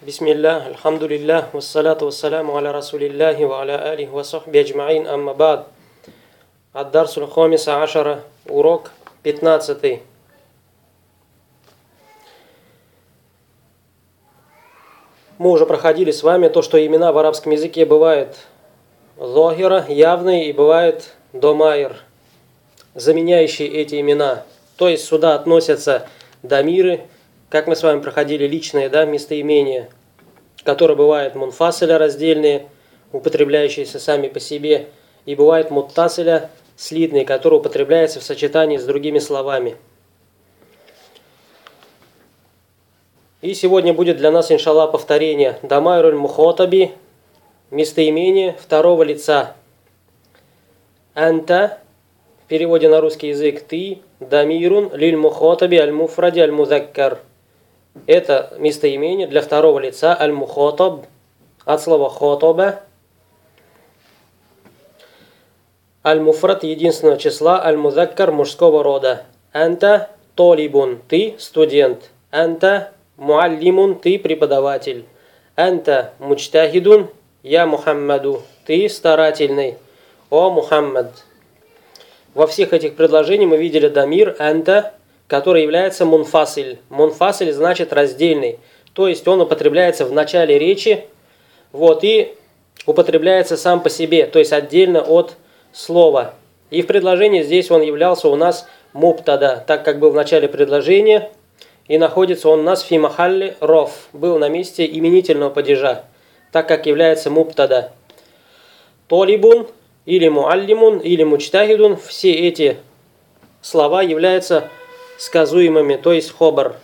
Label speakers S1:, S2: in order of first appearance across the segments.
S1: Бисмиллах, альхамдулиллах, вассалату вассаляму аля расулиллахи ва аля алихи ва сахби аджмаин, амма бад. Ад-дарсуль хомиса ашара, урок 15. Мы уже проходили с вами то, что имена в арабском языке бывают зохира, явные, и бывает домайр, заменяющие эти имена. То есть сюда относятся дамиры, как мы с вами проходили, личные, местоимения, которые бывают мунфасиля, раздельные, употребляющиеся сами по себе, и бывают муттасиля, слитные, которые употребляются в сочетании с другими словами. И сегодня будет для нас, иншаллах, повторение. Дамайруль мухотаби, местоимение второго лица. Анта, в переводе на русский язык, ты, дамирун, лиль мухотаби, аль-муфради, аль-музаккар. Это местоимение для второго лица, аль-мухотаб, от слова хотаба. Аль-муфрад единственного числа, аль-музаккар мужского рода. Анта толибун, ты студент. Анта муаллимун, ты преподаватель. Анта мучтахидун, я Мухаммаду, ты старательный. О Мухаммад. Во всех этих предложениях мы видели дамир анта, который является мунфасиль. Мунфасиль значит раздельный. То есть он употребляется в начале речи, и употребляется сам по себе, то есть отдельно от слова. И в предложении здесь он являлся у нас мубтада, так как был в начале предложения, и находится он у нас фи махалли роф, был на месте именительного падежа, так как является мубтада. Толибун, или муаллимун, или мучтахидун, все эти слова являются сказуемыми, то есть хобар.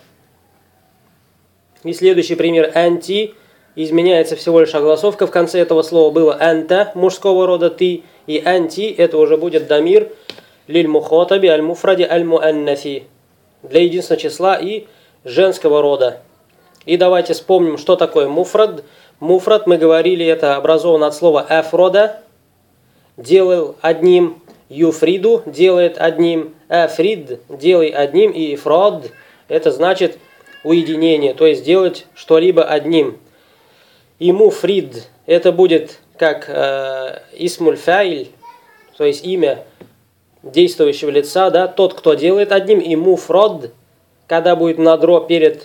S1: И следующий пример анти, изменяется всего лишь огласовка, в конце этого слова было анта, мужского рода ты, и анти, это уже будет дамир, лиль мухотаби, аль-муфради, аль-муаннафи, для единственного числа и женского рода. И давайте вспомним, что такое муфрад. Муфрад, мы говорили, это образовано от слова афрода, делал одним, юфриду делает одним, африд делай одним, и ифрад это значит уединение, то есть делать что-либо одним. И муфрид это будет как исмуль фаиль, то есть имя действующего лица, тот, кто делает одним, и муфрад, когда будет надро перед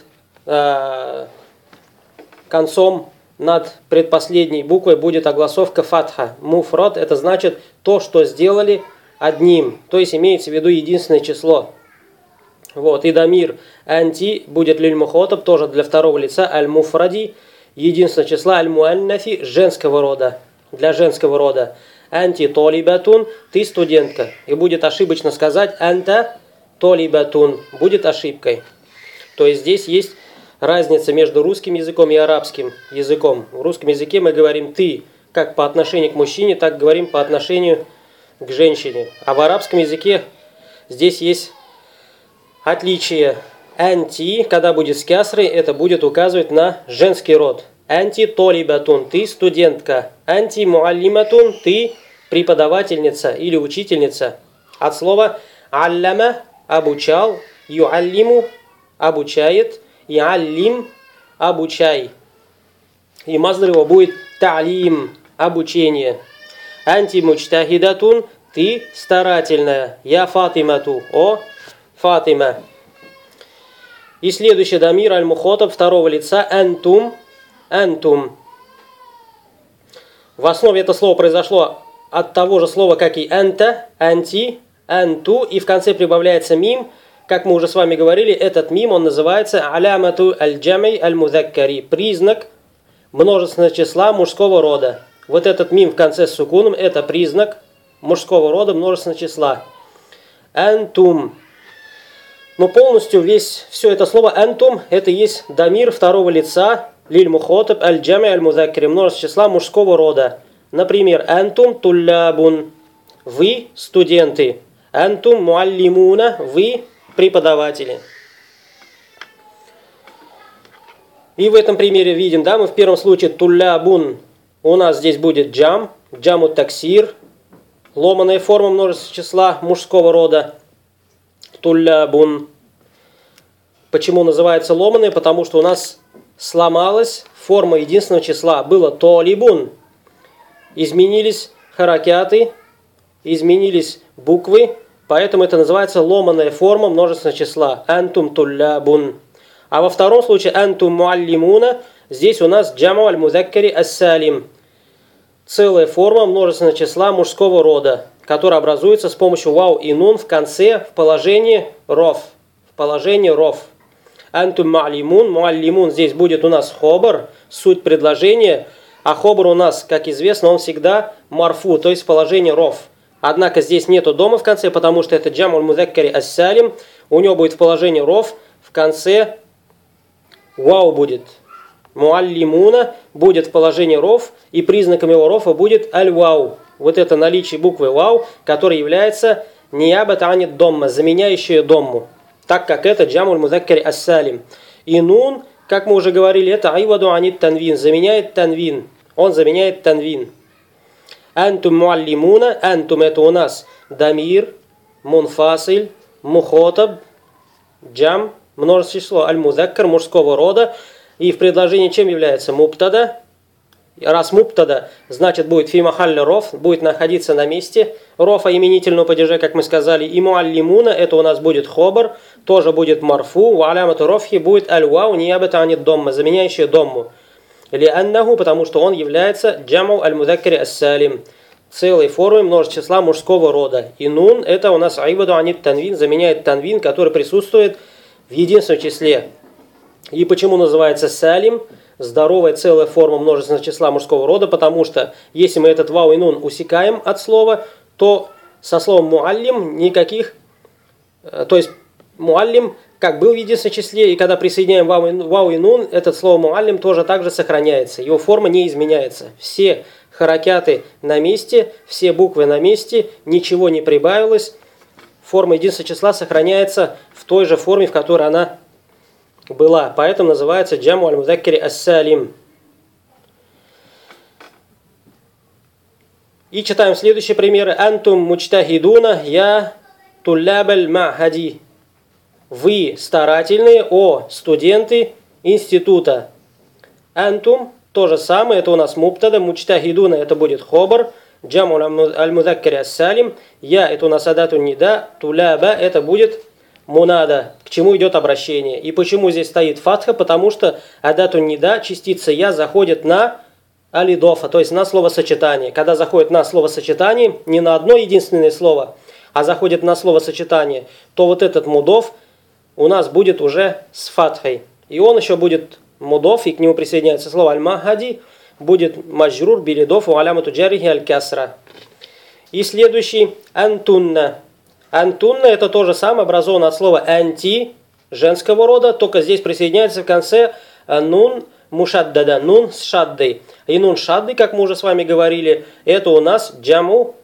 S1: концом, над предпоследней буквой будет огласовка фатха. Муфрад это значит то, что сделали одним, то есть имеется в виду единственное число. И дамир анти будет лиль мухотаб, тоже для второго лица, аль-муфради, единственное числа, аль-муаннафи, женского рода, для женского рода. Анти толибатун, ты студентка. И будет ошибочно сказать анта толибатун, будет ошибкой. То есть здесь есть разница между русским языком и арабским языком. В русском языке мы говорим ты как по отношению к мужчине, так говорим по отношению к женщине. А в арабском языке здесь есть отличие. Анти, когда будет с кясрой, это будет указывать на женский род. Анти толибатун, ты студентка. Анти муаллиматун, ты преподавательница или учительница. От слова алляма, обучал, юаллиму, обучает, и аллим, обучай. И маздар его будет та'лим, обучение. Анти мучтахидатун, ты старательная. Я Фатимату, о Фатима. И следующий дамир аль-мухотаб второго лица антум, антум. В основе это слово произошло от того же слова, как и анта, анти, анту, и в конце прибавляется мим. Как мы уже с вами говорили, этот мим, он называется алямату аль-джамай аль-музаккари, признак множественного числа мужского рода. Вот этот мим в конце с сукуном, это признак мужского рода множественного числа. Антум. Но полностью все это слово антум, это есть дамир второго лица, лиль мухотаб аль-джамай аль-музаккари, множественного числа мужского рода. Например, антум туллябун, вы студенты. Антум муаллимуна, вы преподаватели. И в этом примере видим, мы в первом случае туллябун, у нас здесь будет джаму таксир, ломаная форма множественного числа мужского рода. Туллябун. Почему называется ломаная? Потому что у нас сломалась форма единственного числа. Было толибун. Изменились харакяты, изменились буквы, поэтому это называется ломаная форма множественного числа. Антум туллябун. А во втором случае антум муаллимуна, здесь у нас джаму аль-музаккари ас-салим. Целая форма множественного числа мужского рода, которая образуется с помощью вау и нун в конце в положении роф. В положении роф. Антум муаллимун. Муаллимун здесь будет у нас хобар, суть предложения. А хобар у нас, как известно, он всегда марфу, то есть в положении роф. Однако здесь нету дома в конце, потому что это джаму аль-музаккари ас-салим. У него будет в положении роф, в конце вау будет. Муаллимуна будет в положении роф, и признаком его рофа будет аль-вау. Вот это наличие буквы вау, которая является ниябат анит домма, заменяющая домму. Так как это джаму аль-музаккари ас-салим. И нун, как мы уже говорили, это айваду анит танвин, заменяет танвин. Он заменяет танвин. Антум муаллимуна. Антум это у нас дамир, мунфасиль, мухотаб, джам, множественное число, аль-музаккар, мужского рода. И в предложении чем является муптада? Раз муптада, значит будет фи махалли роф, будет находиться на месте рофа именительного падежа, как мы сказали. И муаллимуна, это у нас будет хобар, тоже будет марфу, ва алямату рофхи будет аль-вау, ниябата анит домма, заменяющая домму. Ли аннаху, потому что он является джаму аль-музаккари ас-салим, целой формой множественного числа мужского рода. И нун, это у нас айваду анит танвин, заменяет танвин, который присутствует в единственном числе. И почему называется салим, здоровая целая форма множественного числа мужского рода? Потому что если мы этот вау и нун усекаем от слова, то со словом муаллим никаких, то есть муаллим как был в единственном числе, и когда присоединяем вау и нун, этот слово муаллим тоже также сохраняется, его форма не изменяется. Все харакяты на месте, все буквы на месте, ничего не прибавилось, форма единственного числа сохраняется в той же форме, в которой она была. Поэтому называется джаму аль-музаккари ас-салим. И читаем следующие примеры. Антум мучтахидуна я тулляб аль-махади. Вы старательные, о студенты института. Антум то же самое, это у нас муптада. Мучтахидуна это будет хобар. Джаму аль-музаккари ас-салим. Я это у нас адатун нида. Тулляба это будет мунада, к чему идет обращение. И почему здесь стоит фатха? Потому что адатун нида, частица я, заходит на алидофа, то есть на словосочетание. Когда заходит на словосочетание, не на одно единственное слово, а заходит на словосочетание, то вот этот мудов у нас будет уже с фатхой. И он еще будет мудов, и к нему присоединяется слово аль-махади, будет маджрур билидов у алямату джарихи аль-касра. И следующий антунна. Антунна это то же самое, образовано от слова анти, женского рода, только здесь присоединяется в конце нун мушаддада, нун с шаддой. И нун шадды, как мы уже с вами говорили, это у нас джаму,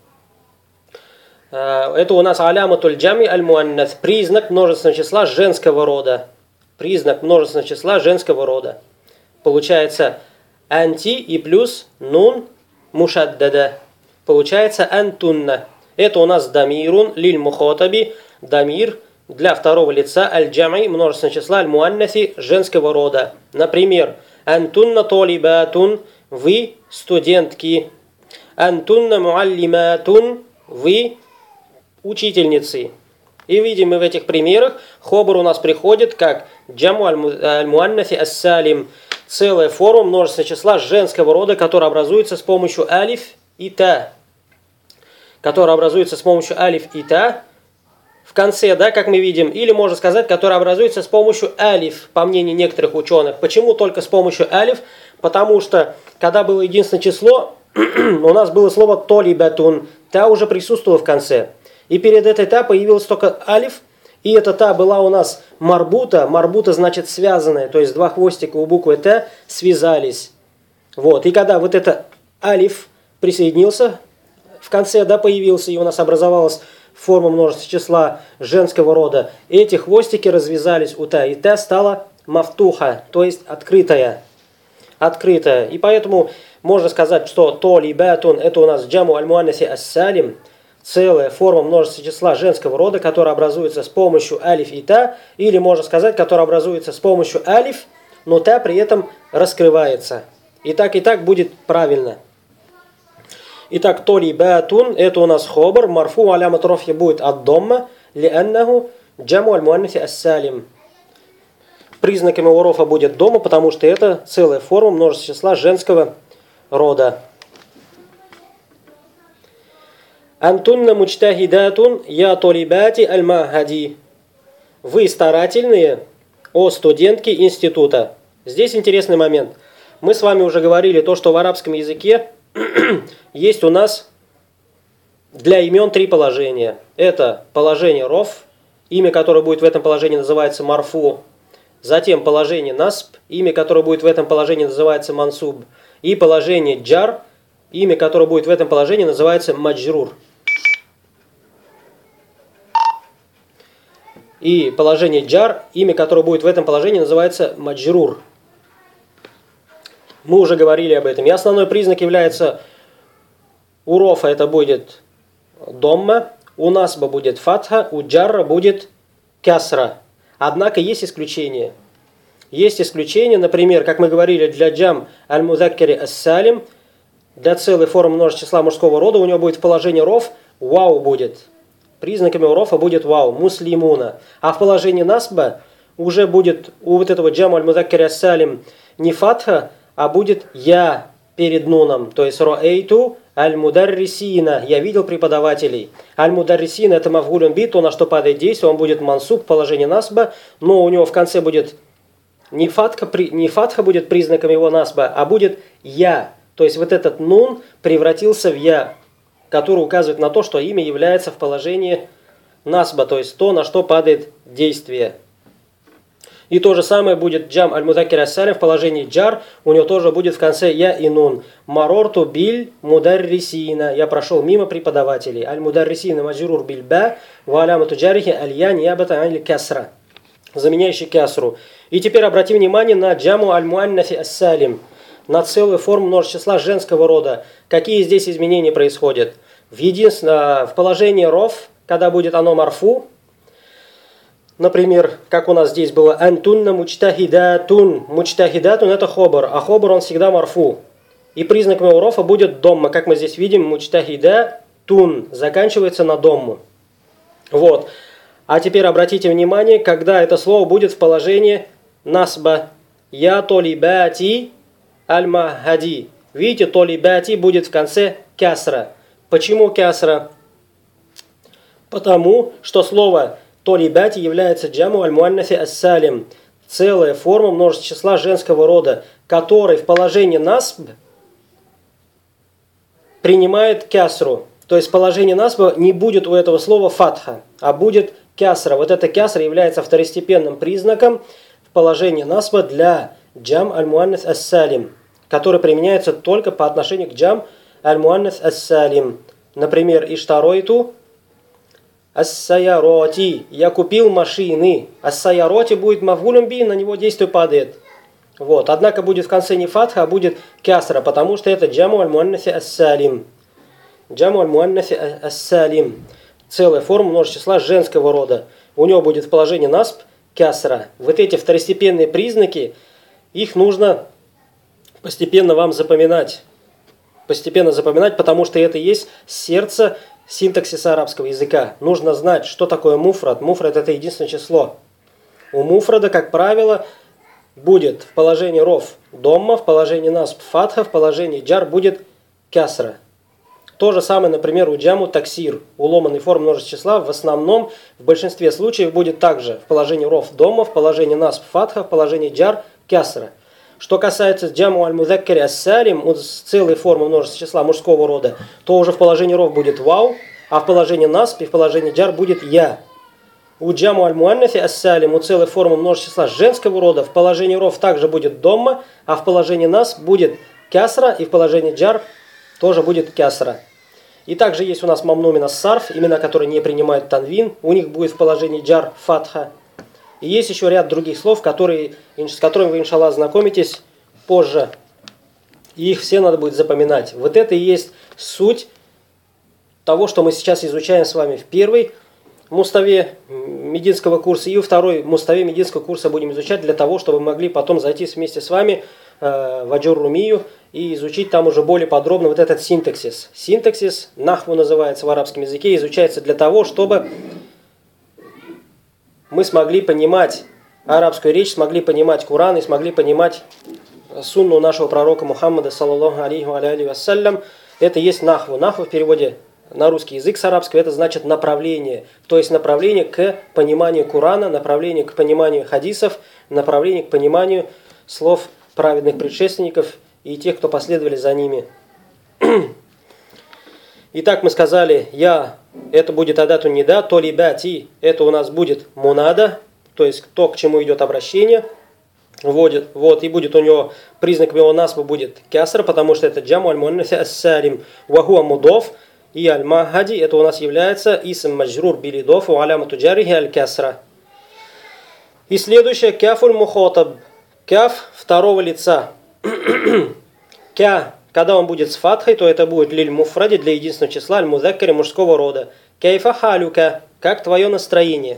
S1: это у нас аляматуль джами аль-муаннас, признак множественного числа женского рода. Признак множественного числа женского рода. Получается анти и плюс нун мушаддада. Получается антунна. Это у нас дамирун лиль мухотаби, дамир для второго лица аль-джами, множественного числа аль-муаннаси, женского рода. Например, антунна толибатун, вы студентки. Антунна муаллиматун, вы учительницы. И видим мы в этих примерах, хобар у нас приходит как джаму аль-муаннаси ас-салим, целая форма множественного числа женского рода, которая образуется с помощью алиф и та. Которая образуется с помощью алиф и та в конце, да, как мы видим, или можно сказать, которая образуется с помощью алиф, по мнению некоторых ученых. Почему только с помощью алиф? Потому что, когда было единственное число, у нас было слово толибатун, та уже присутствовала в конце. И перед этой та появилась только алиф, и эта та была у нас марбута, марбута значит связанная, то есть два хвостика у буквы т связались. Вот, и когда вот это алиф присоединился, в конце, да, появился, и у нас образовалась форма множества числа женского рода. Эти хвостики развязались у та, и та стала мафтуха, то есть открытая. Открытая. И поэтому можно сказать, что толибатун это у нас джаму аль-муаннаси ас-салим, целая форма множества числа женского рода, которая образуется с помощью алиф и та, или можно сказать, которая образуется с помощью алиф но та при этом раскрывается. И так будет правильно. Итак, толибатун, это у нас хобр, марфу алямат рафи будет ад-домма, лианнаху джаму аль-муаннаси ас-салим. Признаками урофа будет дома, потому что это целая форма множественного числа женского рода. Антунна мучтахидатун я толибати аль-махади. Вы старательные, о студентки института. Здесь интересный момент. Мы с вами уже говорили то, что в арабском языке есть у нас для имен три положения. Это положение роф, имя, которое будет в этом положении, называется марфу. Затем положение насб, имя, которое будет в этом положении, называется мансуб. И положение джар, имя, которое будет в этом положении, называется маджрур. И положение джар, имя, которое будет в этом положении, называется маджрур. Мы уже говорили об этом. И основной признак является у рофа это будет домма, у насба будет фатха, у джарра будет кясра. Однако есть исключения. Есть исключения, например, как мы говорили, для джам аль-мудаккари ас-салим, для целой формы множественного числа мужского рода, у него будет в положении роф вау будет. Признаками у рофа будет вау, муслимуна. А в положении насба уже будет у вот этого джама аль-мудаккари ас-салим не фатха, а будет я перед нуном. То есть роэйту аль-мударрисина. Я видел преподавателей. Аль-мударрисина это мафгулюн би, то на что падает действие, он будет мансуб в положении насба, но у него в конце будет не фатха будет признаком его насба, а будет я. То есть вот этот нун превратился в я, который указывает на то, что имя является в положении насба, то есть то, на что падает действие. И то же самое будет джам аль-мудаккар ас-салим в положении джар, у него тоже будет в конце я и нун. Марорту биль мударрисина. Я прошел мимо преподавателей. Аль-мударрисина маджрур биль ба, ва алямату джарихи аль-я ниябата аль-касра. Заменяющий кясру. И теперь обратим внимание на джаму аль-муаннафи ас-салим, на целую форму множественного числа женского рода. Какие здесь изменения происходят? В положении роф, когда будет оно марфу, например, как у нас здесь было антунна мучтахидатун. Мучтахидатун это хобар, а хобар он всегда марфу. И признаком его рофа будет домма, как мы здесь видим, мучтахидатун заканчивается на домму. Вот. А теперь обратите внимание, когда это слово будет в положении насба. Я толибати аль-махади. Видите, толибати будет в конце кясра. Почему кясра? Потому что слово толибати является джаму аль-муаннафи ас-салим. Целая форма множественного числа женского рода, который в положении насб принимает кясру. То есть в положении насба не будет у этого слова фатха, а будет кясра. Вот эта кясра является второстепенным признаком в положении насба для джам аль-муаннаф ас-салим, который применяется только по отношению к джам аль-муаннаф ас-салим. Например, иштаройту ас-саяроти. Я купил машины. Ас-саяроти будет мафгулюн би, на него действие падает. Вот. Однако будет в конце не фатха, а будет кясра, потому что это джаму аль-муаннафи ас-салим. Джаму аль-муаннафи ас-салим. Целая форма множественного числа женского рода. У него будет в положении насб кясра. Вот эти второстепенные признаки, их нужно постепенно вам запоминать. Постепенно запоминать, потому что это и есть сердце синтаксиса арабского языка. Нужно знать, что такое муфрад. Муфрад это единственное число. У муфрада, как правило, будет в положении роф домма, в положении насб фатха, в положении джар будет кясра. То же самое, например, у джаму таксир, у ломаной формы множественного числа, в основном, в большинстве случаев будет также в положении роф домма, в положении насб фатха, в положении джар кясра. Что касается джаму аль-мудаккари ас-салим, целой формы множественного числа мужского рода, то уже в положении роф будет вау, а в положении насб и в положении джар будет я. У джаму аль-муаннафи ас-салим, у целой формы множественного числа женского рода, в положении роф также будет домма, а в положении насб будет кясра, и в положении джар тоже будет кясра. И также есть у нас мамнумин ас-сарф, имена, которые не принимают танвин, у них будет в положении джар фатха. И есть еще ряд других слов, с которыми вы, иншаллах, знакомитесь позже. И их все надо будет запоминать. Вот это и есть суть того, что мы сейчас изучаем с вами в первой муставе мединского курса и второй муставе мединского курса будем изучать для того, чтобы мы могли потом зайти вместе с вами в Аджур-Румию и изучить там уже более подробно вот этот синтаксис. Синтаксис, нахву называется в арабском языке, изучается для того, чтобы мы смогли понимать арабскую речь, смогли понимать Коран и смогли понимать сунну нашего пророка Мухаммада, саллаллаху алейхи вассалям. Это есть нахву. Нахву в переводе на русский язык с арабского это значит направление. То есть направление к пониманию Корана, направление к пониманию хадисов, направление к пониманию слов праведных предшественников и тех, кто последовали за ними. Итак, мы сказали, это будет адату нида, то либати, это у нас будет мунада, то есть то, к чему идет обращение. Вот, и будет у него, признаком его насба будет кясра, потому что это джаму аль-муаннаси ас-салим, вахуа мудов, и аль-махади, это у нас является исм маджрур билидов, у алямату джарихи аль-кясра. И следующее, кяфуль мухотаб, кяф второго лица. Кя, когда он будет с фатхой, то это будет лиль муфради для единственного числа, аль-мудаккари мужского рода. Кайфа халюка, как твое настроение.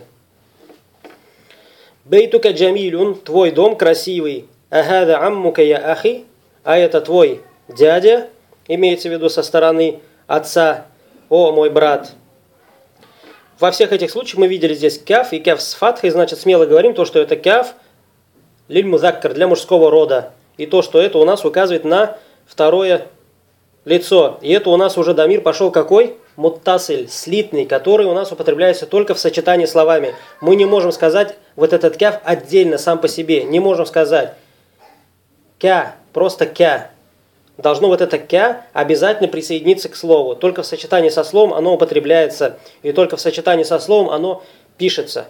S1: Бейтука джамилюн, твой дом красивый. Ахада аммука я ахи, а это твой дядя, имеется в виду со стороны отца, о мой брат. Во всех этих случаях мы видели здесь кяф и кяф с фатхой, значит смело говорим то, что это кяф лиль музаккар для мужского рода. И то, что это у нас указывает на второе лицо. И это у нас уже дамир пошел какой? Муттасиль, слитный, который у нас употребляется только в сочетании словами. Мы не можем сказать вот этот кяф отдельно, сам по себе. Не можем сказать кя, просто кя. Должно вот это кя обязательно присоединиться к слову. Только в сочетании со словом оно употребляется. И только в сочетании со словом оно пишется.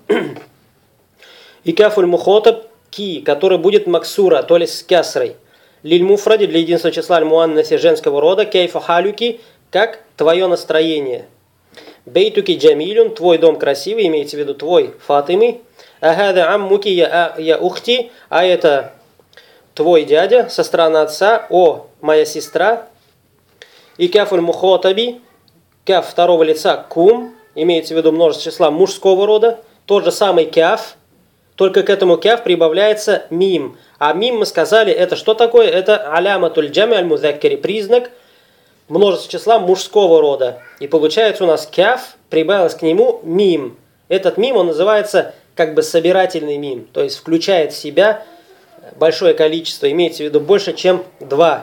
S1: И кяфуль мухотаб ки, который будет максура, то есть с кясрой. Лиль муфради для единственного числа аль-муаннаси женского рода, кейфа халюки, как твое настроение. Бейтуки джамилюн, твой дом красивый, имеется в виду твой Фатимы. Ахада аммуки я ухти, а это твой дядя со стороны отца, о моя сестра. И кафуль мухотаби, каф второго лица кум, имеется в виду множество числа мужского рода. Тот же самый каф, только к этому каф прибавляется мим. А мим, мы сказали, это что такое? Это аляматуль джами аль-музаккари, признак множество числа мужского рода. И получается у нас кяф, прибавилось к нему мим. Этот мим, он называется как бы собирательный мим. То есть включает в себя большое количество, имеется в виду больше, чем 2.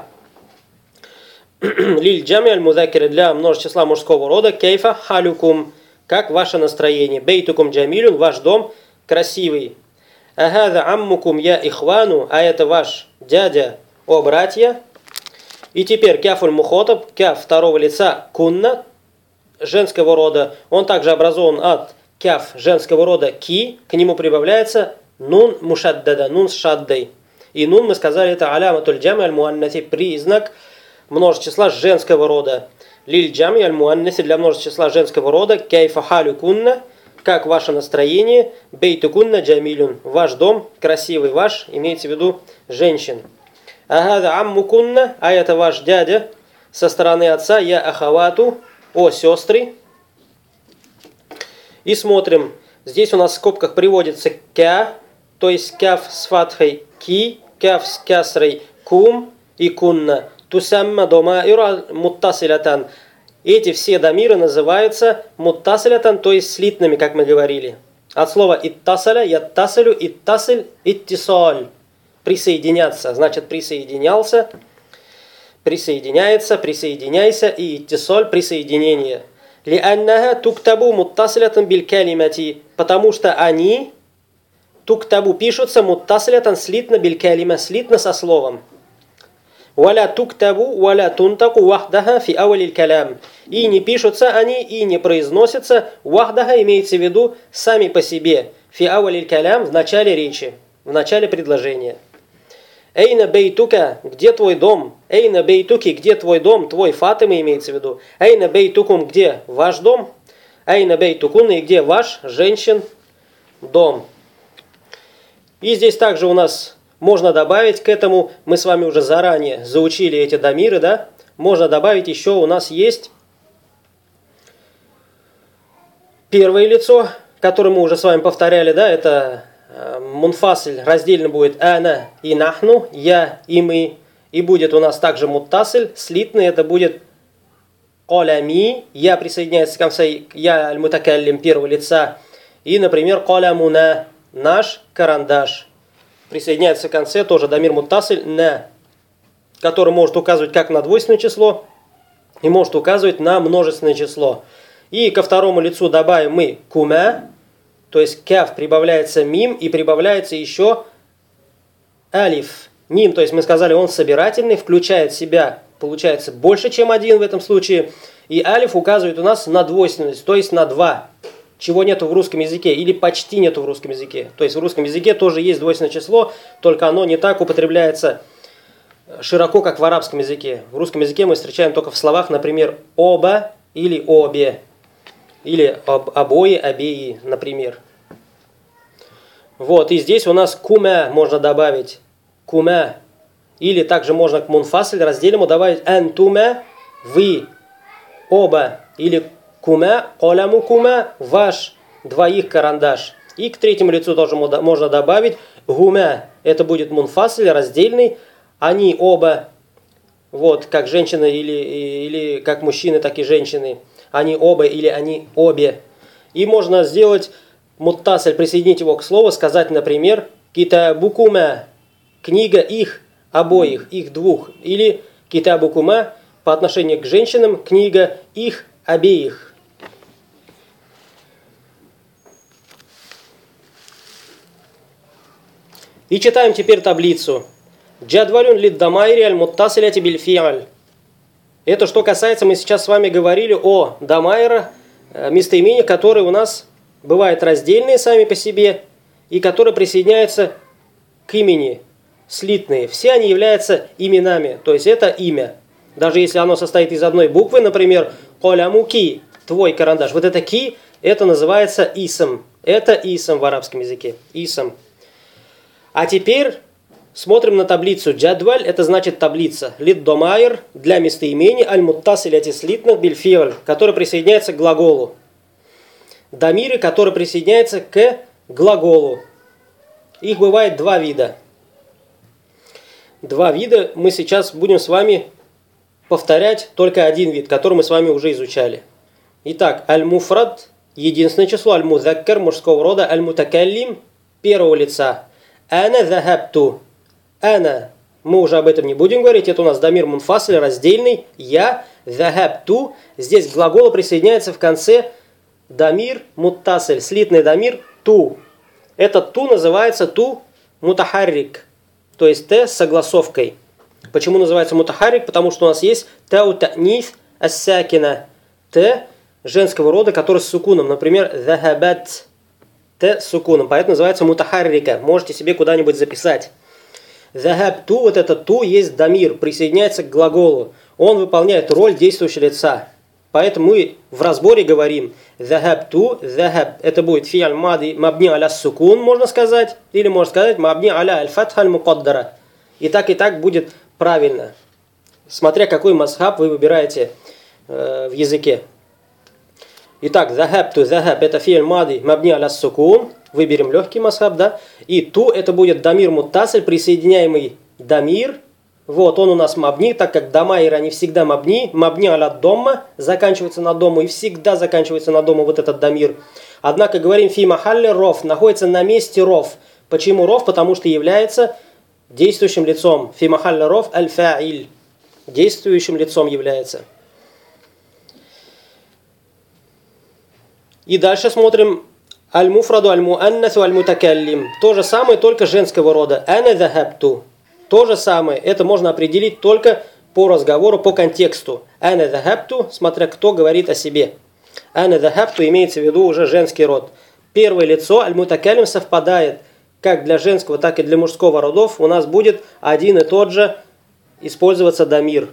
S1: Лиль джами аль-музаккари для множества числа мужского рода. Кейфа халюкум, как ваше настроение. Бейтукум джамилюн, ваш дом красивый. Ахада аммукум я ихвану, а это ваш дядя, о братья. И теперь кяфуль мухотаб, кяф второго лица кунна, женского рода. Он также образован от кяф женского рода ки, к нему прибавляется нун мушаддада, нун с шаддой. И нун, мы сказали, это аляматуль джами аль-муаннаси, признак множества числа женского рода. Лиль джами аль-муаннаси для множества числа женского рода, кайфа халю кунна, как ваше настроение, бейту кунна джамилюн, ваш дом красивый, ваш, имеется в виду женщин. Агада амму кунна, а это ваш дядя со стороны отца, я ахавату, о сестры. И смотрим, здесь у нас в скобках приводится кя, то есть кяф с фатхой ки, кяф с кясрой кум и кунна. Тусамма домаира муттасилятан. Эти все дамиры называются муттасилятан, то есть слитными, как мы говорили. От слова иттасаля, яттасалю, иттасиль, иттисаль. Присоединяться, значит присоединялся, присоединяется, присоединяйся и иттисаль, присоединение. Лианнаха туктабу муттасилятан биль калимати, потому что они туктабу пишутся муттасилятан слитно биль калима, слитно со словом. Валя туктабу, валя тунтаку вахдаха фи ауалиль калям. И не пишутся они, и не произносятся. Вахдаха имеется в виду сами по себе. Фи ауалиль калям в начале речи, в начале предложения. Эйна бейтука, где твой дом? Эйна бейтуки, где твой дом? Твой Фатима имеется в виду. Эйна бейтукум, где ваш дом? Эйна бейтукуна, и где ваш, женщин, дом? И здесь также у нас можно добавить к этому, мы с вами уже заранее заучили эти дамиры, да? Можно добавить еще, у нас есть первое лицо, которое мы уже с вами повторяли, да, это мунфасль раздельно будет ана и нахну, я и мы. И будет у нас также муттасль, слитный, это будет калями, я присоединяется к конце, я аль-мутакаллим первого лица. И, например, калямуна, наш карандаш. Присоединяется к конце тоже дамир муттасль на, который может указывать как на двойственное число и может указывать на множественное число. И ко второму лицу добавим мы кума, то есть кяф прибавляется мим и прибавляется еще алиф. Мим, то есть мы сказали, он собирательный, включает в себя, получается, больше, чем один в этом случае. И алиф указывает у нас на двойственность, то есть на два, чего нету в русском языке, или почти нету в русском языке. То есть в русском языке тоже есть двойственное число, только оно не так употребляется широко, как в арабском языке. В русском языке мы встречаем только в словах, например, оба или обе, или обои, обеи, например. Вот, и здесь у нас кума можно добавить, кума, или также можно к мунфасль разделиму добавить антума, вы, оба, или кума, коляму кума, ваш, двоих карандаш. И к третьему лицу тоже можно добавить гума, это будет мунфасль раздельный, они оба, вот, как женщины или как мужчины, так и женщины, они оба или они обе. И можно сделать муттасль, присоединить его к слову, сказать, например, китабукума, книга их обоих, их двух, или китабукума по отношению к женщинам, книга их обеих. И читаем теперь таблицу. Джадвалюн лиддамайри аль-муттасиляти биль-фи'аль. Это что касается, мы сейчас с вами говорили о дамайрах, местоимениях, которые у нас бывают раздельные сами по себе и которые присоединяются к имени, слитные. Все они являются именами, то есть это имя. Даже если оно состоит из одной буквы, например, колямуки, твой карандаш. Вот это ки, это называется исм. Это исм в арабском языке. Исм. А теперь смотрим на таблицу. Джадваль, это значит таблица. Лид-домайр для местоимений аль-муттасиляти слитных биль-фи'аль, который присоединяется к глаголу. Дамиры, которые присоединяются к глаголу. Их бывает два вида. Два вида мы сейчас будем с вами повторять только один вид, который мы с вами уже изучали. Итак, аль-муфрад, единственное число, аль-музаккар, мужского рода, аль-мутакаллим, первого лица. Ана захабту. Ана, мы уже об этом не будем говорить, это у нас дамир мунфасль, раздельный. Я захабту. Здесь к глаголу присоединяется в конце дамир муттасль, слитный дамир ту. Этот ту называется ту мутахаррик, то есть т с согласовкой. Почему называется мутахаррик? Потому что у нас есть тау та'ниф ас-сакина, т женского рода, который с сукуном. Например, захабат, т с сукуном. Поэтому называется мутахаррика. Можете себе куда-нибудь записать. Захабту, вот это ту есть дамир, присоединяется к глаголу. Он выполняет роль действующего лица. Поэтому мы в разборе говорим захабту, захаб. Это будет фи'аль мади мабни аля сукун, можно сказать. Или можно сказать мабни аля аль-фатха аль-мукаддара. И так будет правильно. Смотря какой масхаб вы выбираете в языке. Итак, захабту, захаб, это фи'аль мади мабни аля сукун. Выберем легкий масхаб, да. И ту, это будет дамир муттасль, присоединяемый дамир. Вот, он у нас мабни, так как дамайр, они всегда мабни. Мабни аля домма, заканчивается на дому, и всегда заканчивается на дому вот этот дамир. Однако говорим фи махалле ров, находится на месте ров. Почему ров? Потому что является действующим лицом. Фи махалле ров аль-фа'иль. Действующим лицом является. И дальше смотрим аль-муфраду, аль-муаннасу, аль-мутакаллим. То же самое, только женского рода. Ана захабту. То же самое. Это можно определить только по разговору, по контексту. Ана захабту, смотря кто говорит о себе. Ана захабту имеется в виду уже женский род. Первое лицо, аль-мутакаллим, совпадает как для женского, так и для мужского родов. У нас будет один и тот же использоваться дамир.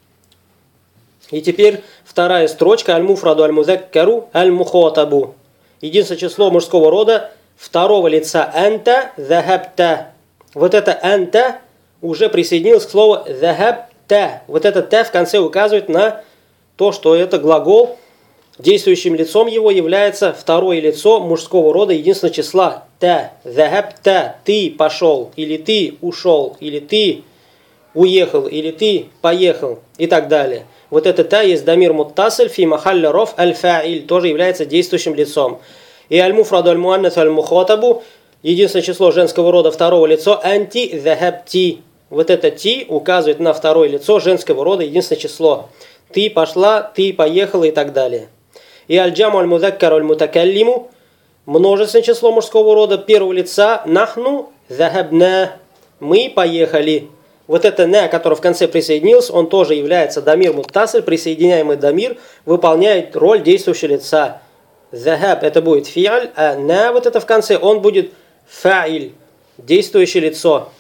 S1: И теперь вторая строчка. Аль-муфраду, аль-музаккару, аль-мухотабу. Единственное число мужского рода второго лица анта захабта. Вот это анта уже присоединилось к слову захабта. Вот это та в конце указывает на то, что это глагол Действующим лицом его является второе лицо мужского рода единственного числа. Та, захабта, ты пошел, или ты ушел, или ты уехал, или ты поехал, и так далее. Вот это та есть дамир муттасиль фи махалля роф аль-фа'иль, тоже является действующим лицом. И аль-муфраду аль-муаннасу аль-мухотабу, единственное число женского рода второго лицо, анти захабти. Вот это ти указывает на второе лицо женского рода единственное число. Ты пошла, ты поехала и так далее. И аль-джаму аль-мудаккару аль-мутакаллиму, множественное число мужского рода первого лица, нахну захабна, мы поехали. Вот это на, который в конце присоединился, он тоже является дамир муттасиль, присоединяемый дамир, выполняет роль действующего лица. Захаб это будет фи'аль, а на вот это в конце, он будет фа'иль, действующее лицо.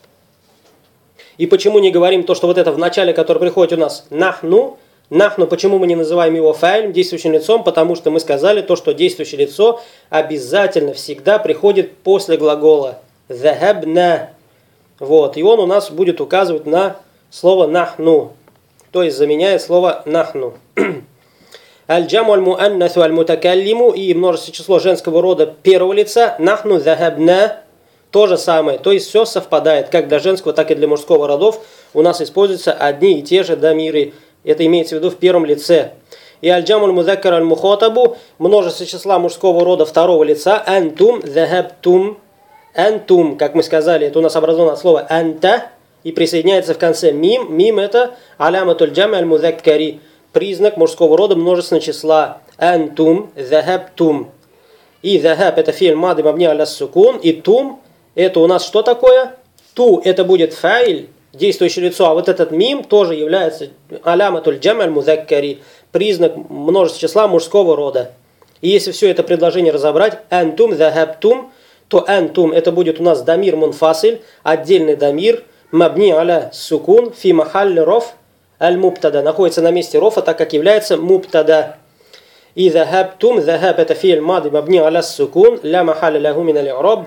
S1: И почему не говорим то, что вот это в начале, которое приходит у нас нахну, почему мы не называем его фа'илем, действующим лицом? Потому что мы сказали то, что действующее лицо обязательно всегда приходит после глагола захабна. Вот, и он у нас будет указывать на слово нахну, то есть заменяет слово нахну. Аль-джаму аль-муаннасу аль-мутакаллиму, и множественное число женского рода первого лица, нахну захабна, то же самое, то есть все совпадает, как для женского, так и для мужского родов у нас используются одни и те же дамиры. Это имеется в виду в первом лице. И аль-джаму аль-мудаккар аль-мухотабу, множество числа мужского рода второго лица, антум захабтум. Антум, как мы сказали, это у нас образовано от слова анта и присоединяется в конце мим. Мим это аляматуль джами аль-мудаккари, признак мужского рода множественного числа. Антум захабтум. И захаб это фи'ль мади мабни аля сукун. И тум это у нас что такое? Ту это будет фа'иль, действующее лицо. А вот этот мим тоже является аляматуль джами аль-мудаккари, признак множественного числа мужского рода. И если все это предложение разобрать, антум захабтум, то антум это будет у нас дамир мунфасиль, отдельный дамир, мабни аля сукун, фи махалли роф аль-мубтада, находится на месте рофа, так как является мубтада. И захабтум, захаб это фи'ль мади мабни аля сукун, ля махалли лаху мин аль-ираб,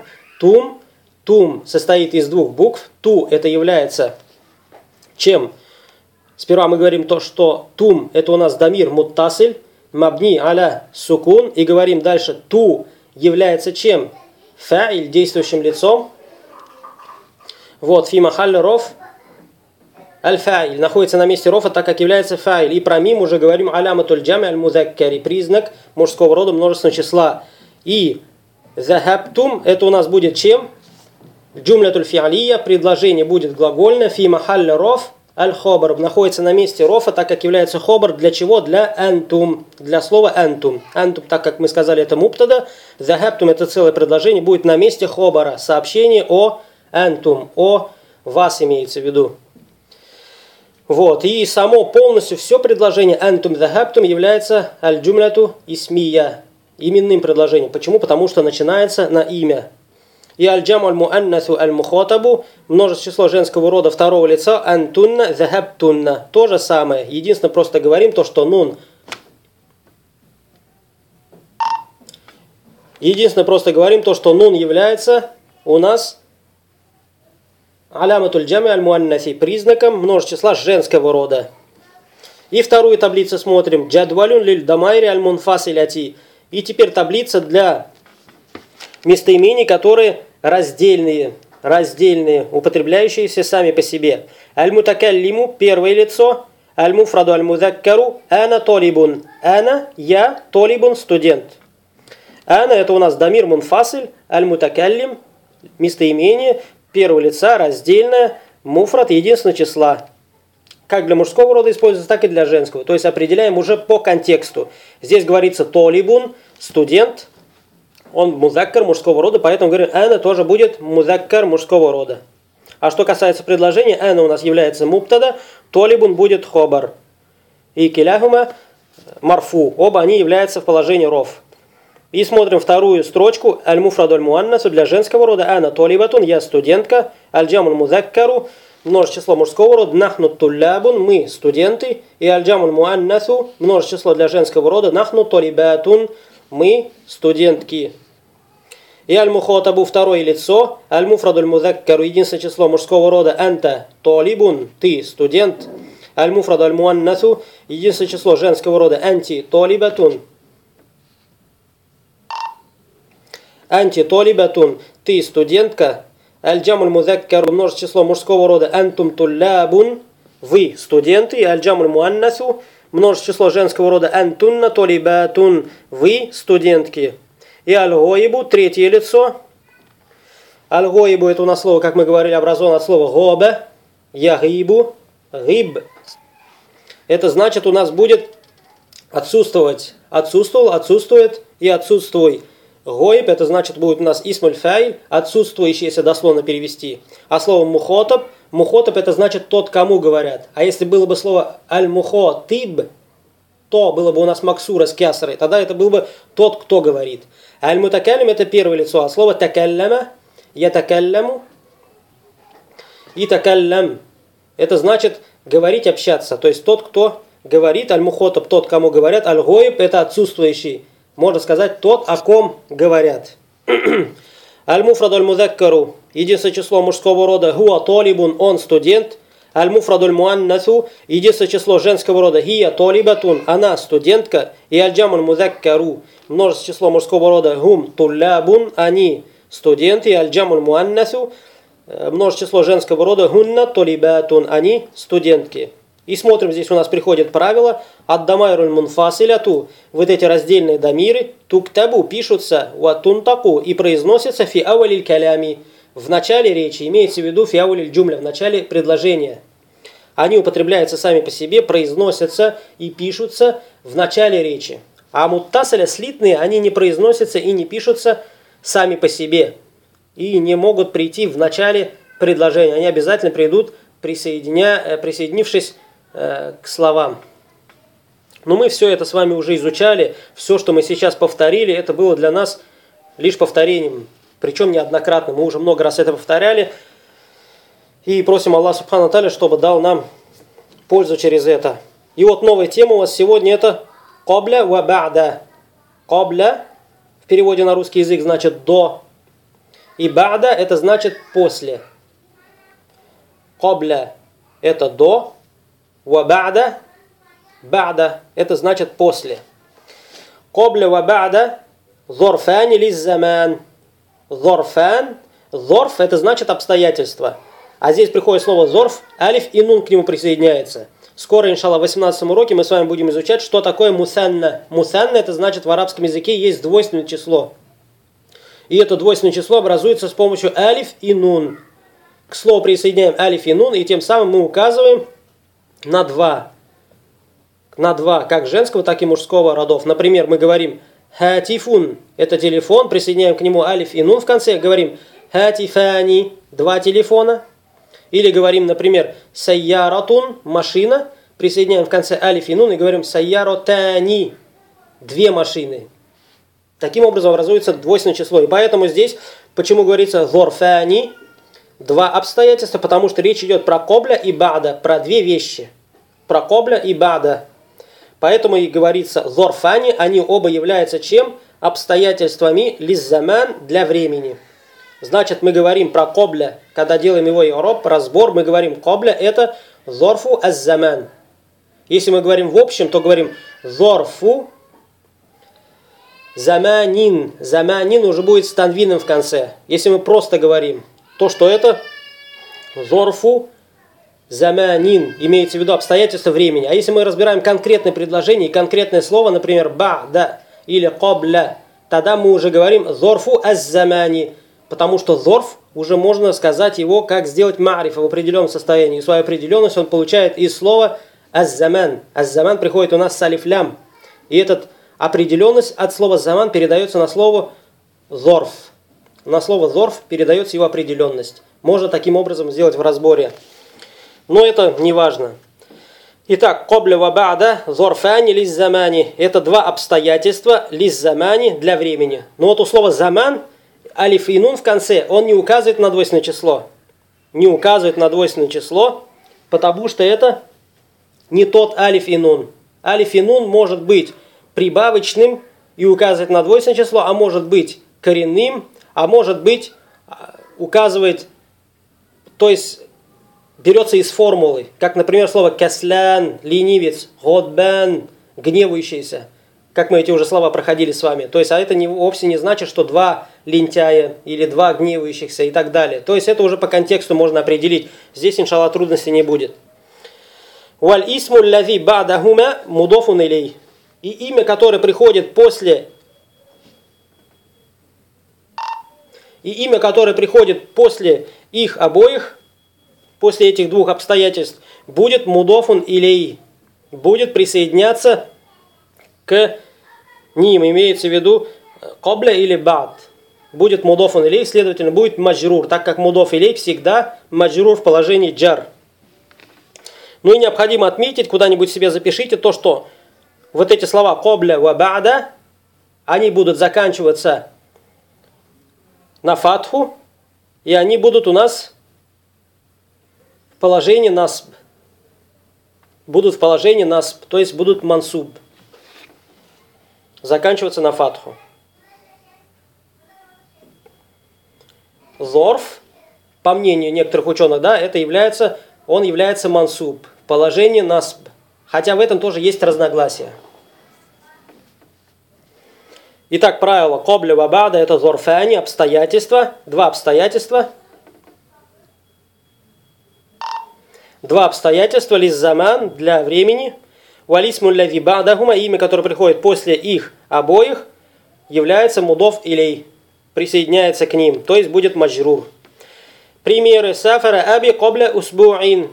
S1: тум состоит из двух букв, ту это является чем? Сперва мы говорим то, что тум это у нас дамир муттасиль, мабни аля сукун, и говорим дальше ту является чем? Фа'иль, действующим лицом. Вот, фи махалли роф аль-фа'иль, находится на месте рофа, так как является фа'иль. И про мим уже говорим аляматуль джами аль-мудаккари, признак мужского рода множественного числа. И захабтум, это у нас будет чем? Джумлятуль фи'алия, предложение будет глагольное, фи махалли роф аль-хобар, находится на месте рофа, так как является хобар. Для чего? Для антум, для слова антум. Антум, так как мы сказали, это мубтада. Захабтум, это целое предложение, будет на месте хобара. Сообщение о антум, о вас имеется в виду. Вот, и само полностью все предложение антум захабтум является аль-джумляту исмия, именным предложением. Почему? Потому что начинается на имя. И аль-джаму аль-муаннасу аль-мухотабу, множество число женского рода второго лица, антунна захабтунна. То же самое. Единственное, просто говорим то, что нун. Единственное, просто говорим то, что нун является у нас аляматуль джами аль-муаннаси, признаком множества числа женского рода. И вторую таблицу смотрим. Джадвалюн лиль дамайри аль-мунфасиляти. И теперь таблица для местоимений, которые раздельные, употребляющиеся сами по себе. Аль-мутакаллиму, первое лицо. Аль-муфраду аль-мудаккару, ана толибун. Ана, я, толибун, студент. Ана это у нас дамир мунфасиль, аль-мутакаллим, местоимение первого лица, раздельное, муфрад, единственного числа. Как для мужского рода используется, так и для женского. То есть определяем уже по контексту. Здесь говорится толибун, студент. Он музаккар мужского рода, поэтому говорим, ана тоже будет музаккар мужского рода. А что касается предложения, ана у нас является мубтада, толибун будет хобар. И киляхума марфу. Оба они являются в положении роф. И смотрим вторую строчку. Аль-муфраду аль-муаннасу для женского рода. Ана толибатун, я студентка. Аль-джамуль музаккару, множество число мужского рода. Нахну туллябун, мы студенты. И аль-джамуль муаннасу, множество число для женского рода. Нахну толибатун, мы студентки. И аль-мухотабу второе лицо. Аль-муфраду аль-музаккару, единственное число мужского рода. Анта толибун, ты студент. Аль-муфрад аль-муаннасу, единственное число женского рода, анти толибатун. Анти толибатун, ты студентка. Аль-джамуль музаккару, множественное число мужского рода, антум туллябун, вы студенты. Аль-джамуль муаннасу, множественное число женского рода, антунна толибатун, вы студентки. И аль-гойбу, третье лицо. Аль-гойбу, это у нас слово, как мы говорили, образовано от слова гоба, ягибу, гиб. Это значит, у нас будет отсутствовать, отсутствовал, отсутствует и отсутствуй. Гойб, это значит, будет у нас исмуль фаиль, отсутствующий, если дословно перевести. А слово мухотаб, мухотаб это значит тот, кому говорят. А если было бы слово аль-мухотиб, то было бы у нас максура с кясрой, тогда это был бы тот, кто говорит. Аль-мутакаллим это первое лицо, а слово такалляма, ятакалляму и такаллям, это значит говорить, общаться. То есть тот, кто говорит, аль-мухотаб, тот, кому говорят, аль-гойб это отсутствующий. Можно сказать, тот, о ком говорят. Аль-муфраду аль-музаккару, единственное число мужского рода, хуа толибун, он студент. Аль-муфраду аль-муаннасу, единственное число женского рода, хия толибатун, она студентка. И аль-джамуль музаккару, множественное число мужского рода, хум туллябун, они студенты. И аль-джамуль муаннасу, множественное число женского рода, хунна толибатун, они студентки. И смотрим, здесь у нас приходит правило «Ад-дамайруль мунфасиляту». Вот эти раздельные дамиры туктабу пишутся «Ватунтаку» и произносятся «Фи ауалиль калями». В начале речи, имеется в виду «Фи ауалиль джумля», в начале предложения. Они употребляются сами по себе, произносятся и пишутся в начале речи. А муттасаля слитные, они не произносятся и не пишутся сами по себе. И не могут прийти в начале предложения. Они обязательно придут, присоединившись к словам. Но мы все это с вами уже изучали. Все, что мы сейчас повторили, это было для нас лишь повторением. Причем неоднократно. Мы уже много раз это повторяли. И просим Аллаха Субхану Тааля, чтобы дал нам пользу через это. И вот новая тема у вас сегодня это «Кобля ва ба'да». «Кобля» в переводе на русский язык значит «до». И «ба'да» это значит «после». «Кобля» это «до». Ва ба'да, ба'да, это значит после. Кобля ва ба'да, зорфани лиз заман. Зорфан, зорф это значит обстоятельства. А здесь приходит слово зорф, алиф и нун к нему присоединяется. Скоро, иншаллах, в 18 уроке мы с вами будем изучать, что такое мусанна. Мусанна это значит в арабском языке есть двойственное число. И это двойственное число образуется с помощью алиф и нун. К слову присоединяем алиф и нун, и тем самым мы указываем на два, как женского, так и мужского родов. Например, мы говорим хатифун, это телефон, присоединяем к нему алиф и нун в конце, говорим хатифани, два телефона. Или говорим, например, сайяратун, машина, присоединяем в конце алиф и нун и говорим сайяротани, две машины. Таким образом образуется двойственное число. И поэтому здесь, почему говорится зорфани, два обстоятельства, потому что речь идет про кобля и бада, про две вещи. Про кобля и бада. Поэтому и говорится зорфани, они оба являются чем? Обстоятельствами лиззаман для времени. Значит, мы говорим про кобля, когда делаем его и'раб, разбор, мы говорим кобля это зорфу аз-заман. Если мы говорим в общем, то говорим зорфу заманин. Заманин уже будет с танвином в конце. Если мы просто говорим, то что это зорфу заманин, имеется в виду обстоятельства времени. А если мы разбираем конкретное предложение и конкретное слово, например, ба'да или кобля, тогда мы уже говорим зорфу аз-замани, потому что зорф уже можно сказать его, как сделать ма'рифа в определенном состоянии. И свою определенность он получает из слова аз-заман. Az-заман приходит у нас с алиф-лям. И эта определенность от слова заман передается на слово зорф. На слово зорф передается его определенность. Можно таким образом сделать в разборе. Но это не важно. Итак, кобля ва ба'да зорфани лиз-замани. Это два обстоятельства лиз-замани для времени. Но вот у слова заман, алиф и нун в конце, он не указывает на двойственное число. Не указывает на двойственное число, потому что это не тот алиф и нун. Алиф и нун может быть прибавочным и указывать на двойственное число, а может быть коренным, а может быть указывает, то есть берется из формулы. Как, например, слово каслян, ленивец, годбан, гневающийся. Как мы эти уже слова проходили с вами. То есть, а это вовсе не значит, что два лентяя или два гневающихся и так далее. То есть, это уже по контексту можно определить. Здесь, иншаллах, трудностей не будет. Валь исму лави ба'дахума мудофун илей. И имя, которое приходит после... И имя, которое приходит после их обоих, после этих двух обстоятельств, будет мудофун илей. Будет присоединяться к ним, имеется в виду кобля или бад. Будет мудофун илей, следовательно, будет маджрур, так как мудоф илей всегда маджрур в положении джар. Ну и необходимо отметить, куда-нибудь себе запишите то, что вот эти слова кобля ва бада, они будут заканчиваться на фатху, и они будут у нас в положении насб. Будут в положении насб, то есть будут мансуб. Заканчиваться на фатху. Зорф, по мнению некоторых ученых, да, он является мансуб, в положении насб. Хотя в этом тоже есть разногласия. Итак, правило кобля ва бада — это зорфани, обстоятельства, два обстоятельства. Два обстоятельства лиззаман, для времени. Валисму лави бадахума, имя, которое приходит после их обоих, является мудоф илей, присоединяется к ним, то есть будет маджрур. Примеры: сафара аби кобля усбуин.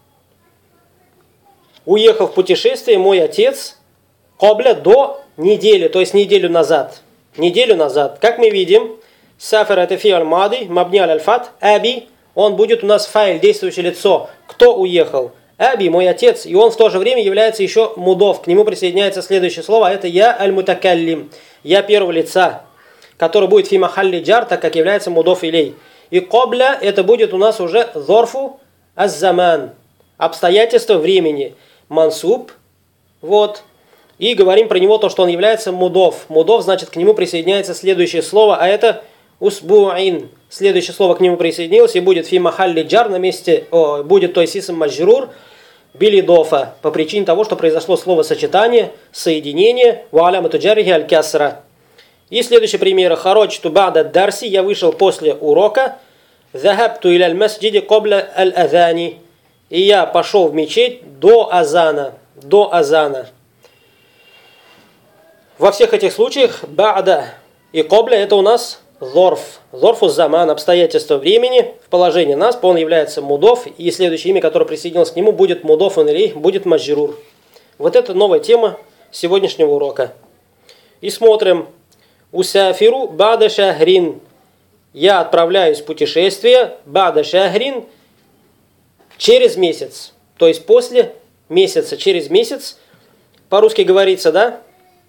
S1: Уехал в путешествие мой отец кобля до недели, то есть неделю назад. Неделю назад. Как мы видим, сафар — это фи'аль мади, мабни аль-фат, аби, он будет у нас фаиль, действующее лицо. Кто уехал? Аби, мой отец, и он в то же время является еще мудов. К нему присоединяется следующее слово, это я аль-мутакаллим, я первого лица, который будет фи махалли джар, так как является мудов илей. И кобля — это будет у нас уже зорфу аз-заман, обстоятельства времени, мансуб, вот. И говорим про него то, что он является мудов. Мудов, значит, к нему присоединяется следующее слово, а это усбуин. Следующее слово к нему присоединилось и будет фи махалли джар, на месте, будет, то есть исм маджрур, билидофа, по причине того, что произошло словосочетание, соединение, ва алямату джарихи аль-кясра. И следующий пример: хароджту бада дарси, я вышел после урока, захабту иля аль-масджиди кобля аль-азани, и я пошел в мечеть до азана, до азана. Во всех этих случаях бада и кобля — это у нас зорф. Зорфу заман, обстоятельства времени, в положении насб, он является мудов, и следующее имя, которое присоединилось к нему, будет мудоф илей, будет маджрур. Вот это новая тема сегодняшнего урока. И смотрим. Усафиру бада шахрин. Я отправляюсь в путешествие бада шахрин через месяц. То есть после месяца, через месяц. По-русски говорится, да?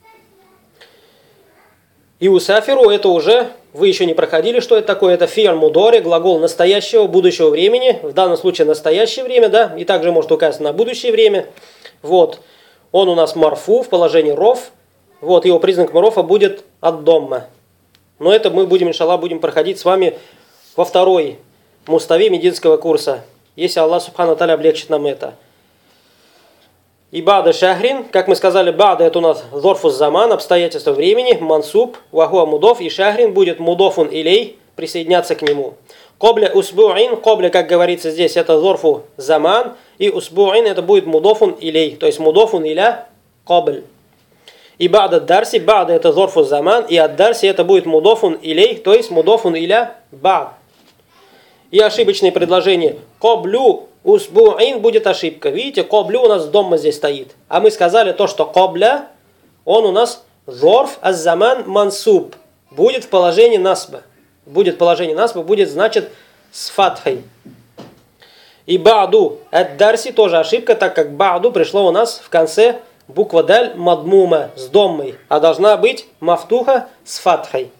S1: И усафиру — это уже, вы еще не проходили, что это такое. Это фи'аль мудори, глагол настоящего, будущего времени. В данном случае настоящее время, да? И также может указывать на будущее время. Вот. Он у нас марфу в положении роф. Вот, его признак марофа будет ад-домма. Но это мы будем, иншаллах, будем проходить с вами во второй муставе медицинского курса. Если Аллах субхану тааля облегчит нам это. И бада шахрин, как мы сказали, бада — это у нас зорфус заман, обстоятельства времени, мансуб, вахуа мудов, и шахрин будет мудофун илей, присоединяться к нему. Кобля усбуин, кобля, как говорится здесь, это зорфу заман, и усбуин — это будет мудофун илей, то есть мудофун иля кобль. И бада дарси, бада — это зорфу заман, и ад дарси — это будет мудофун илей, то есть мудофун иля бад. И ошибочные предложения. Коблю усбуин будет ошибка. Видите, коблю у нас дома здесь стоит. А мы сказали то, что кобля, он у нас зорф аз-заман мансуб. Будет в положении насба. Будет в положении насба, будет, значит, с фатхой. И баду ад-дарси тоже ошибка, так как баду пришло у нас в конце буква даль мадмума с доммой, а должна быть мафтуха с фатхой.